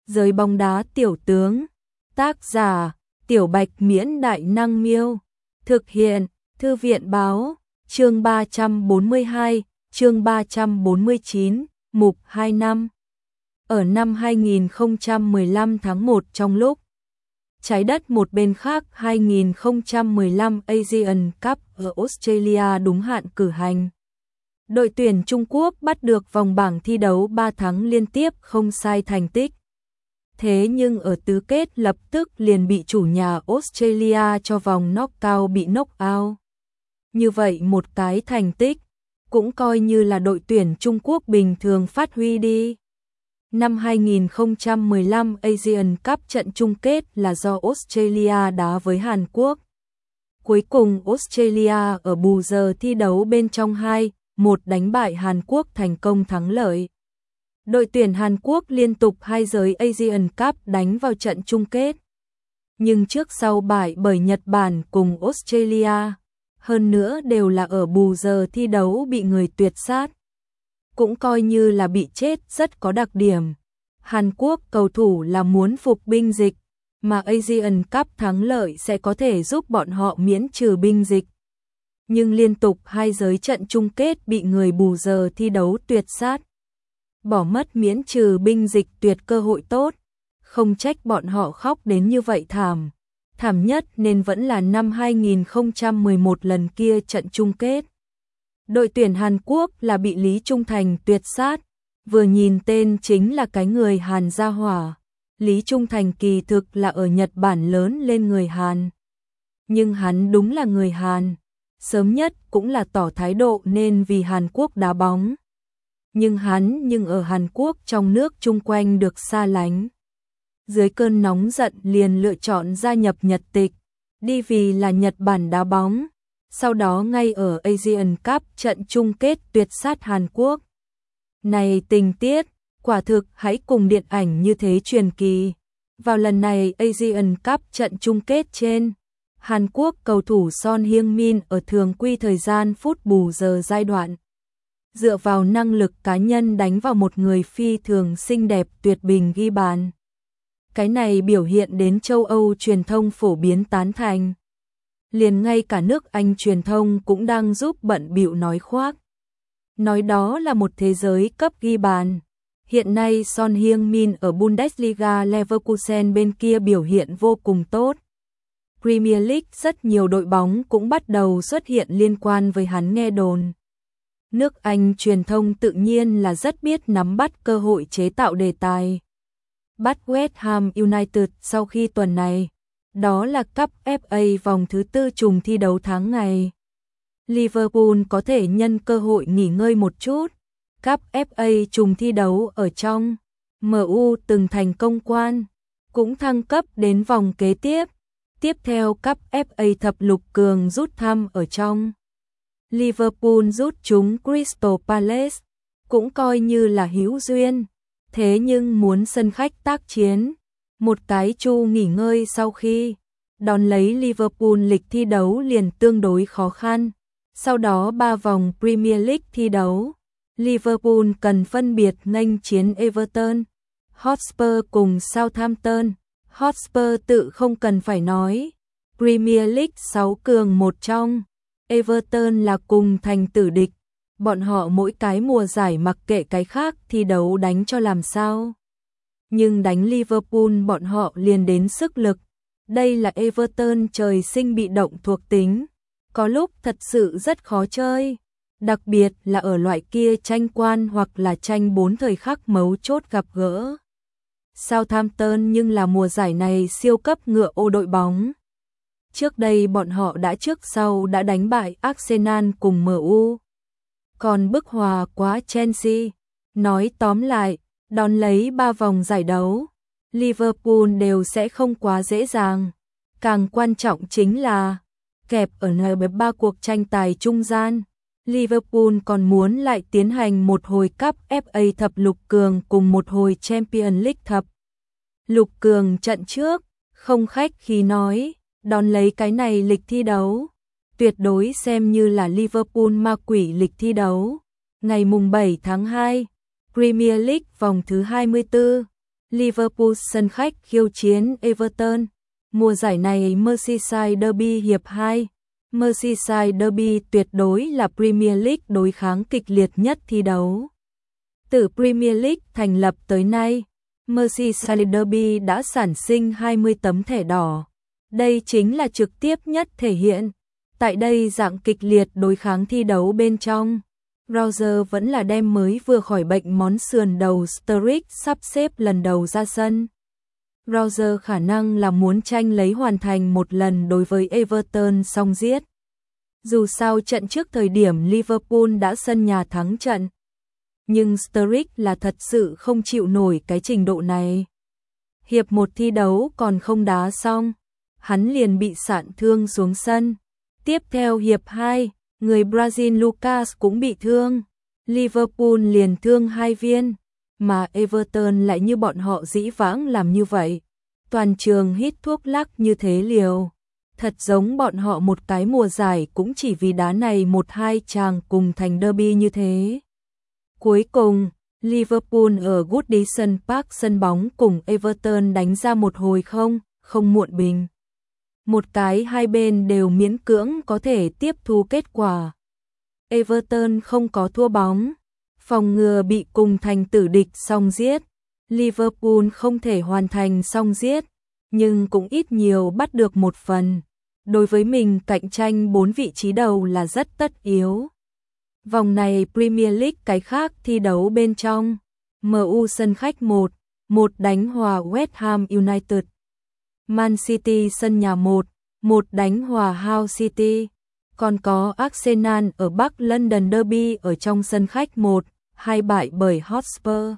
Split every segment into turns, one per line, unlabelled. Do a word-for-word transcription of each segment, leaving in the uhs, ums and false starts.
Giới bóng đá tiểu tướng. Tác giả: Tiểu Bạch Miễn Đại Năng Miêu. Thực hiện: Thư viện Báo. Chương ba trăm bốn mươi hai, chương ba trăm bốn mươi chín, mục hai năm. Ở năm hai nghìn không trăm mười lăm tháng một, trong lúc trái đất một bên khác, hai nghìn không trăm mười lăm Asian Cup ở Australia đúng hạn cử hành. Đội tuyển Trung Quốc bắt được vòng bảng thi đấu ba tháng liên tiếp không sai thành tích. Thế nhưng ở tứ kết lập tức liền bị chủ nhà Australia cho vòng knockout bị knock out. Như vậy một cái thành tích, cũng coi như là đội tuyển Trung Quốc bình thường phát huy đi. Năm hai nghìn không trăm mười lăm Asian Cup trận chung kết là do Australia đá với Hàn Quốc. Cuối cùng Australia ở bù giờ thi đấu bên trong hai một đánh bại Hàn Quốc thành công thắng lợi. Đội tuyển Hàn Quốc liên tục hai giới Asian Cup đánh vào trận chung kết. Nhưng trước sau bại bởi Nhật Bản cùng Australia, hơn nữa đều là ở bù giờ thi đấu bị người tuyệt sát. Cũng coi như là bị chết rất có đặc điểm. Hàn Quốc cầu thủ là muốn phục binh dịch, mà Asian Cup thắng lợi sẽ có thể giúp bọn họ miễn trừ binh dịch. Nhưng liên tục hai giới trận chung kết bị người bù giờ thi đấu tuyệt sát. Bỏ mất miễn trừ binh dịch tuyệt cơ hội tốt, không trách bọn họ khóc đến như vậy thảm. Thảm nhất nên vẫn là năm hai nghìn không trăm mười một lần kia trận chung kết. Đội tuyển Hàn Quốc là bị Lý Trung Thành tuyệt sát, vừa nhìn tên chính là cái người Hàn gia hỏa. Lý Trung Thành kỳ thực là ở Nhật Bản lớn lên người Hàn. Nhưng hắn đúng là người Hàn, sớm nhất cũng là tỏ thái độ nên vì Hàn Quốc đá bóng. Nhưng hắn nhưng ở Hàn Quốc trong nước chung quanh được xa lánh. Dưới cơn nóng giận liền lựa chọn gia nhập Nhật tịch, đi vì là Nhật Bản đá bóng. Sau đó ngay ở Asian Cup trận chung kết tuyệt sát Hàn Quốc. Này tình tiết, quả thực hãy cùng điện ảnh như thế truyền kỳ. Vào lần này Asian Cup trận chung kết trên, Hàn Quốc cầu thủ Son Heung-min ở thường quy thời gian phút bù giờ giai đoạn. Dựa vào năng lực cá nhân đánh vào một người phi thường xinh đẹp tuyệt bình ghi bàn. Cái này biểu hiện đến châu Âu truyền thông phổ biến tán thành. Liền ngay cả nước Anh truyền thông cũng đang giúp bận bịu nói khoác. Nói đó là một thế giới cấp ghi bàn. Hiện nay Son Heung-min ở Bundesliga Leverkusen bên kia biểu hiện vô cùng tốt. Premier League rất nhiều đội bóng cũng bắt đầu xuất hiện liên quan với hắn nghe đồn. Nước Anh truyền thông tự nhiên là rất biết nắm bắt cơ hội chế tạo đề tài. Bắt West Ham United sau khi tuần này, đó là Cup ép a vòng thứ tư trùng thi đấu tháng ngày. Liverpool có thể nhân cơ hội nghỉ ngơi một chút. Cup ép a trùng thi đấu ở trong, em u từng thành công quan, cũng thăng cấp đến vòng kế tiếp. Tiếp theo Cup ép a thập lục cường rút thăm ở trong. Liverpool rút chúng Crystal Palace, cũng coi như là hữu duyên. Thế nhưng muốn sân khách tác chiến, một cái chu nghỉ ngơi sau khi đón lấy Liverpool lịch thi đấu liền tương đối khó khăn. Sau đó ba vòng Premier League thi đấu, Liverpool cần phân biệt nghênh chiến Everton, Hotspur cùng Southampton. Hotspur tự không cần phải nói, Premier League sáu cường một trong. Everton là cùng thành tử địch, bọn họ mỗi cái mùa giải mặc kệ cái khác thi đấu đánh cho làm sao. Nhưng đánh Liverpool bọn họ liền đến sức lực. Đây là Everton trời sinh bị động thuộc tính, có lúc thật sự rất khó chơi. Đặc biệt là ở loại kia tranh quan hoặc là tranh bốn thời khắc mấu chốt gặp gỡ. Southampton nhưng là mùa giải này siêu cấp ngựa ô đội bóng. Trước đây bọn họ đã trước sau đã đánh bại Arsenal cùng em u. Còn bức hòa quá Chelsea. Nói tóm lại, đón lấy ba vòng giải đấu, Liverpool đều sẽ không quá dễ dàng. Càng quan trọng chính là, kẹp ở en ba cuộc tranh tài trung gian, Liverpool còn muốn lại tiến hành một hồi Cup ép a thập lục cường cùng một hồi Champions League thập lục cường trận trước, không khách khí nói. Đón lấy cái này lịch thi đấu, tuyệt đối xem như là Liverpool ma quỷ lịch thi đấu. Ngày mùng bảy tháng hai, Premier League vòng thứ hai mươi tư, Liverpool sân khách khiêu chiến Everton. Mùa giải này Merseyside Derby hiệp hai. Merseyside Derby tuyệt đối là Premier League đối kháng kịch liệt nhất thi đấu. Từ Premier League thành lập tới nay, Merseyside Derby đã sản sinh hai mươi tấm thẻ đỏ. Đây chính là trực tiếp nhất thể hiện. Tại đây dạng kịch liệt đối kháng thi đấu bên trong. Roger vẫn là đem mới vừa khỏi bệnh món sườn đầu Sturridge sắp xếp lần đầu ra sân. Roger khả năng là muốn tranh lấy hoàn thành một lần đối với Everton xong giết. Dù sao trận trước thời điểm Liverpool đã sân nhà thắng trận. Nhưng Sturridge là thật sự không chịu nổi cái trình độ này. Hiệp một thi đấu còn không đá xong, hắn liền bị sạn thương xuống sân. Tiếp theo hiệp hai, người Brazil Lucas cũng bị thương. Liverpool liền thương hai viên, mà Everton lại như bọn họ dĩ vãng làm như vậy. Toàn trường hít thuốc lắc như thế liều. Thật giống bọn họ một cái mùa giải cũng chỉ vì đá này một hai chàng cùng thành derby như thế. Cuối cùng, Liverpool ở Goodison Park sân bóng cùng Everton đánh ra một hồi không, không muộn bình. Một cái hai bên đều miễn cưỡng có thể tiếp thu kết quả. Everton không có thua bóng, phòng ngừa bị cùng thành tử địch song giết. Liverpool không thể hoàn thành song giết, nhưng cũng ít nhiều bắt được một phần. Đối với mình cạnh tranh bốn vị trí đầu là rất tất yếu. Vòng này Premier League cái khác thi đấu bên trong. em u sân khách một một đánh hòa West Ham United. Man City sân nhà một một đánh hòa Hull City. Còn có Arsenal ở Bắc London Derby ở trong sân khách một hai bại bởi Hotspur.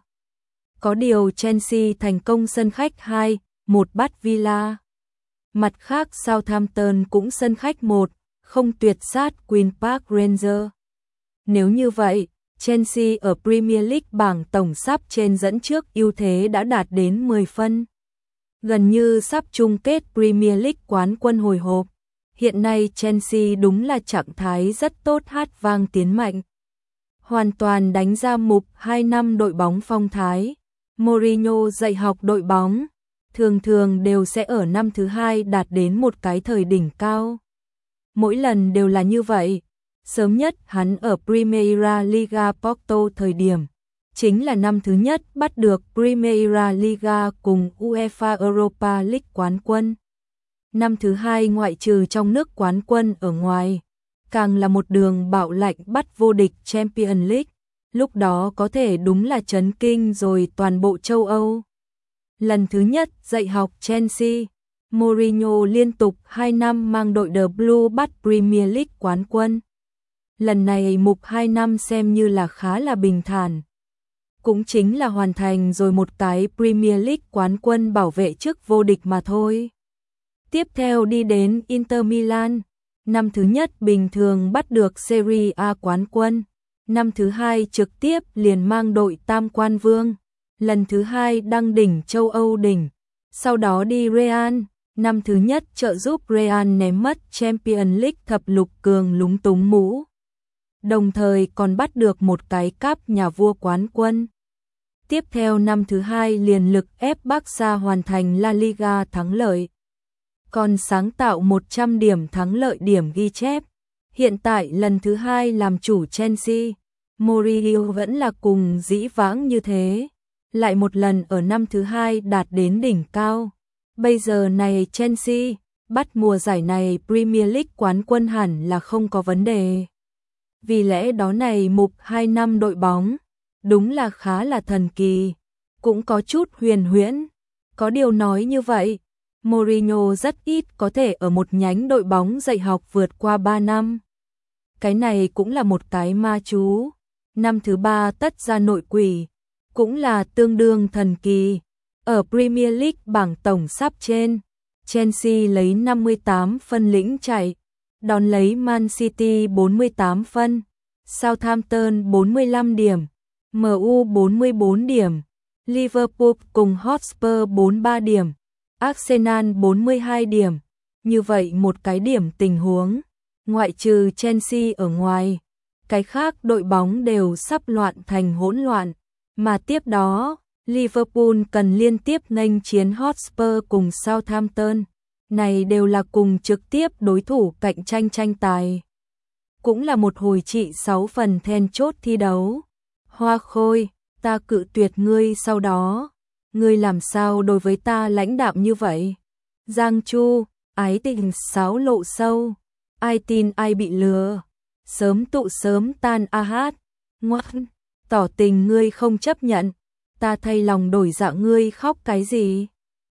Có điều Chelsea thành công sân khách hai một bắt Villa. Mặt khác Southampton cũng sân khách một không tuyệt sát Queen Park Rangers. Nếu như vậy, Chelsea ở Premier League bảng tổng sắp trên dẫn trước ưu thế đã đạt đến mười phân. Gần như sắp chung kết Premier League quán quân hồi hộp. Hiện nay Chelsea đúng là trạng thái rất tốt, hát vang tiến mạnh. Hoàn toàn đánh ra mục hai năm đội bóng phong thái. Mourinho dạy học đội bóng, thường thường đều sẽ ở năm thứ hai đạt đến một cái thời đỉnh cao. Mỗi lần đều là như vậy. Sớm nhất hắn ở Primeira Liga Porto thời điểm, chính là năm thứ nhất bắt được Primeira Liga cùng UEFA Europa League quán quân. Năm thứ hai ngoại trừ trong nước quán quân ở ngoài, càng là một đường bạo lạnh bắt vô địch Champions League. Lúc đó có thể đúng là chấn kinh rồi toàn bộ châu Âu. Lần thứ nhất dạy học Chelsea, Mourinho liên tục hai năm mang đội The Blue bắt Premier League quán quân. Lần này mục hai năm xem như là khá là bình thản. Cũng chính là hoàn thành rồi một cái Premier League quán quân bảo vệ chức vô địch mà thôi. Tiếp theo đi đến Inter Milan. Năm thứ nhất bình thường bắt được Serie A quán quân. Năm thứ hai trực tiếp liền mang đội tam quan vương. Lần thứ hai đăng đỉnh châu Âu đỉnh. Sau đó đi Real. Năm thứ nhất trợ giúp Real ném mất Champions League thập lục cường lúng túng mũ. Đồng thời còn bắt được một cái cúp nhà vua quán quân. Tiếp theo năm thứ hai liền lực ép Barca hoàn thành La Liga thắng lợi. Còn sáng tạo một trăm điểm thắng lợi điểm ghi chép. Hiện tại lần thứ hai làm chủ Chelsea, Mourinho vẫn là cùng dĩ vãng như thế. Lại một lần ở năm thứ hai đạt đến đỉnh cao. Bây giờ này Chelsea, bắt mùa giải này Premier League quán quân hẳn là không có vấn đề. Vì lẽ đó này mục hai năm đội bóng, đúng là khá là thần kỳ, cũng có chút huyền huyễn. Có điều nói như vậy, Mourinho rất ít có thể ở một nhánh đội bóng dạy học vượt qua ba năm. Cái này cũng là một cái ma chú. Năm thứ ba tất ra nội quỷ, cũng là tương đương thần kỳ. Ở Premier League bảng tổng sắp trên, Chelsea lấy năm mươi tám phân lĩnh chạy, đón lấy Man City bốn mươi tám phân, Southampton bốn mươi lăm điểm, em u bốn mươi bốn điểm, Liverpool cùng Hotspur bốn mươi ba điểm, Arsenal bốn mươi hai điểm. Như vậy một cái điểm tình huống, ngoại trừ Chelsea ở ngoài, cái khác đội bóng đều sắp loạn thành hỗn loạn, mà tiếp đó, Liverpool cần liên tiếp nghênh chiến Hotspur cùng Southampton, này đều là cùng trực tiếp đối thủ cạnh tranh tranh tài. Cũng là một hồi trị sáu phần then chốt thi đấu. Hoa Khôi, ta cự tuyệt ngươi sau đó. Ngươi làm sao đối với ta lãnh đạm như vậy? Giang Chu, ái tình sáo lộ sâu. Ai tin ai bị lừa. Sớm tụ sớm tan a hát. Ngoan, tỏ tình ngươi không chấp nhận. Ta thay lòng đổi dạ ngươi khóc cái gì?